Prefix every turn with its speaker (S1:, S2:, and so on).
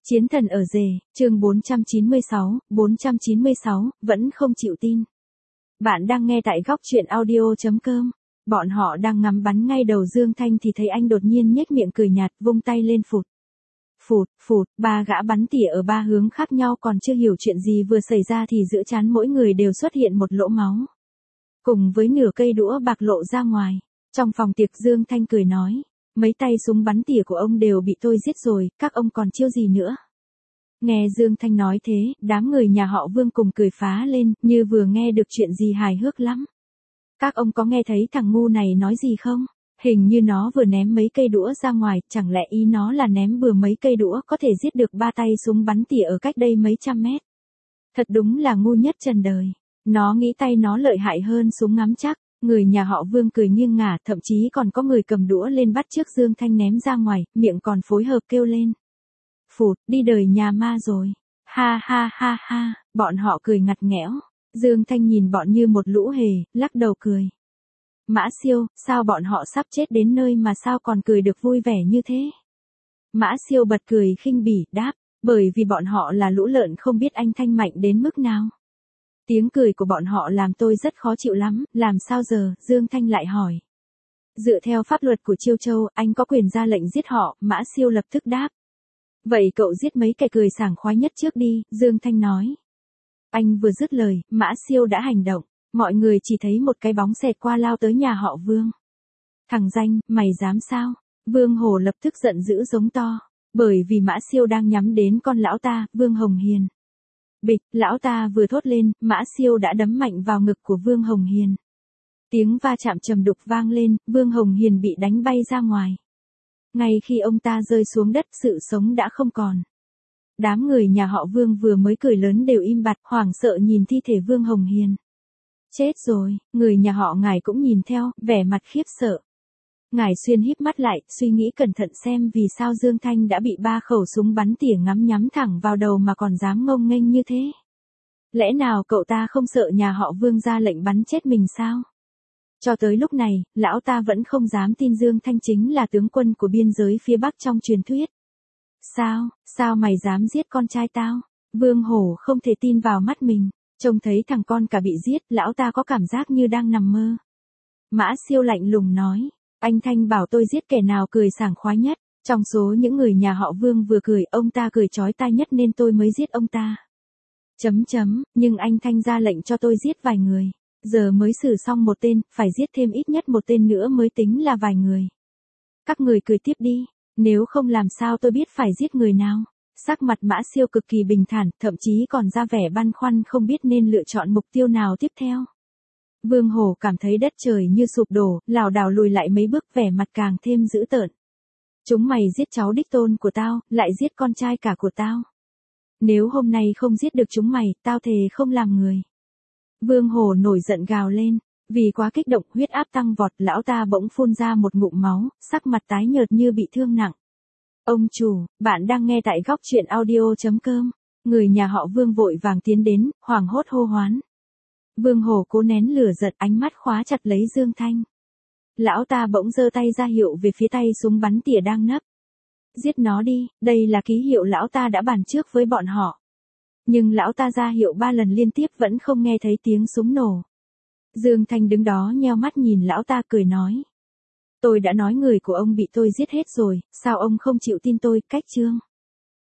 S1: Chiến thần ở rể, chương 496, vẫn không chịu tin. Bạn đang nghe tại góc truyện audio.com. Bọn họ đang ngắm bắn ngay đầu Dương Thanh thì thấy anh đột nhiên nhếch miệng cười nhạt, vung tay lên phụt. Phụt, phụt, ba gã bắn tỉa ở ba hướng khác nhau, còn chưa hiểu chuyện gì vừa xảy ra thì giữa trán mỗi người đều xuất hiện một lỗ máu. Cùng với nửa cây đũa bạc lộ ra ngoài. Trong phòng tiệc Dương Thanh cười nói. Mấy tay súng bắn tỉa của ông đều bị tôi giết rồi, các ông còn chiêu gì nữa? Nghe Dương Thanh nói thế, đám người nhà họ Vương cùng cười phá lên, như vừa nghe được chuyện gì hài hước lắm. Các ông có nghe thấy thằng ngu này nói gì không? Hình như nó vừa ném mấy cây đũa ra ngoài, chẳng lẽ ý nó là ném bừa mấy cây đũa có thể giết được ba tay súng bắn tỉa ở cách đây mấy trăm mét. Thật đúng là ngu nhất trần đời. Nó nghĩ tay nó lợi hại hơn súng ngắm chắc. Người nhà họ Vương cười nghiêng ngả, thậm chí còn có người cầm đũa lên bắt trước Dương Thanh ném ra ngoài, miệng còn phối hợp kêu lên. Phụt, đi đời nhà ma rồi. Ha ha ha ha, bọn họ cười ngặt nghẽo. Dương Thanh nhìn bọn như một lũ hề, lắc đầu cười. Mã Siêu, sao bọn họ sắp chết đến nơi mà sao còn cười được vui vẻ như thế? Mã Siêu bật cười khinh bỉ, đáp, bởi vì bọn họ là lũ lợn không biết anh Thanh mạnh đến mức nào. Tiếng cười của bọn họ làm tôi rất khó chịu lắm, làm sao giờ? Dương Thanh lại hỏi. Dựa theo pháp luật của Chiêu Châu, anh có quyền ra lệnh giết họ, Mã Siêu lập tức đáp. Vậy cậu giết mấy kẻ cười sảng khoái nhất trước đi, Dương Thanh nói. Anh vừa dứt lời, Mã Siêu đã hành động, mọi người chỉ thấy một cái bóng xẹt qua lao tới nhà họ Vương. Thằng danh, mày dám sao? Vương Hổ lập tức giận dữ giống to, bởi vì Mã Siêu đang nhắm đến con lão ta, Vương Hồng Hiền. Bịch, lão ta vừa thốt lên, Mã Siêu đã đấm mạnh vào ngực của Vương Hồng Hiền. Tiếng va chạm trầm đục vang lên, Vương Hồng Hiền bị đánh bay ra ngoài. Ngay khi ông ta rơi xuống đất, sự sống đã không còn. Đám người nhà họ Vương vừa mới cười lớn đều im bặt, hoảng sợ nhìn thi thể Vương Hồng Hiền. Chết rồi, người nhà họ Ngải cũng nhìn theo, vẻ mặt khiếp sợ. Ngải Xuyên híp mắt lại, suy nghĩ cẩn thận xem vì sao Dương Thanh đã bị ba khẩu súng bắn tỉa ngắm nhắm thẳng vào đầu mà còn dám ngông nghênh như thế. Lẽ nào cậu ta không sợ nhà họ Vương ra lệnh bắn chết mình sao? Cho tới lúc này, lão ta vẫn không dám tin Dương Thanh chính là tướng quân của biên giới phía Bắc trong truyền thuyết. Sao mày dám giết con trai tao? Vương Hổ không thể tin vào mắt mình, trông thấy thằng con cả bị giết, lão ta có cảm giác như đang nằm mơ. Mã Siêu lạnh lùng nói. Anh Thanh bảo tôi giết kẻ nào cười sảng khoái nhất, trong số những người nhà họ Vương vừa cười, ông ta cười chói tai nhất nên tôi mới giết ông ta. Nhưng anh Thanh ra lệnh cho tôi giết vài người, giờ mới xử xong một tên, phải giết thêm ít nhất một tên nữa mới tính là vài người. Các người cười tiếp đi, nếu không làm sao tôi biết phải giết người nào. Sắc mặt Mã Siêu cực kỳ bình thản, thậm chí còn ra vẻ băn khoăn không biết nên lựa chọn mục tiêu nào tiếp theo. Vương Hổ cảm thấy đất trời như sụp đổ, lảo đảo lùi lại mấy bước, vẻ mặt càng thêm dữ tợn. Chúng mày giết cháu đích tôn của tao, lại giết con trai cả của tao. Nếu hôm nay không giết được chúng mày, tao thề không làm người. Vương Hổ nổi giận gào lên, vì quá kích động huyết áp tăng vọt, lão ta bỗng phun ra một ngụm máu, sắc mặt tái nhợt như bị thương nặng. Ông chủ, bạn đang nghe tại góc truyện audio.com. Người nhà họ Vương vội vàng tiến đến, hoảng hốt hô hoán. Vương Hổ cố nén lửa giận, ánh mắt khóa chặt lấy Dương Thanh. Lão ta bỗng giơ tay ra hiệu về phía tay súng bắn tỉa đang nấp. Giết nó đi, đây là ký hiệu lão ta đã bàn trước với bọn họ. Nhưng lão ta ra hiệu 3 lần liên tiếp vẫn không nghe thấy tiếng súng nổ. Dương Thanh đứng đó nheo mắt nhìn lão ta cười nói. Tôi đã nói người của ông bị tôi giết hết rồi, sao ông không chịu tin tôi, cách chương.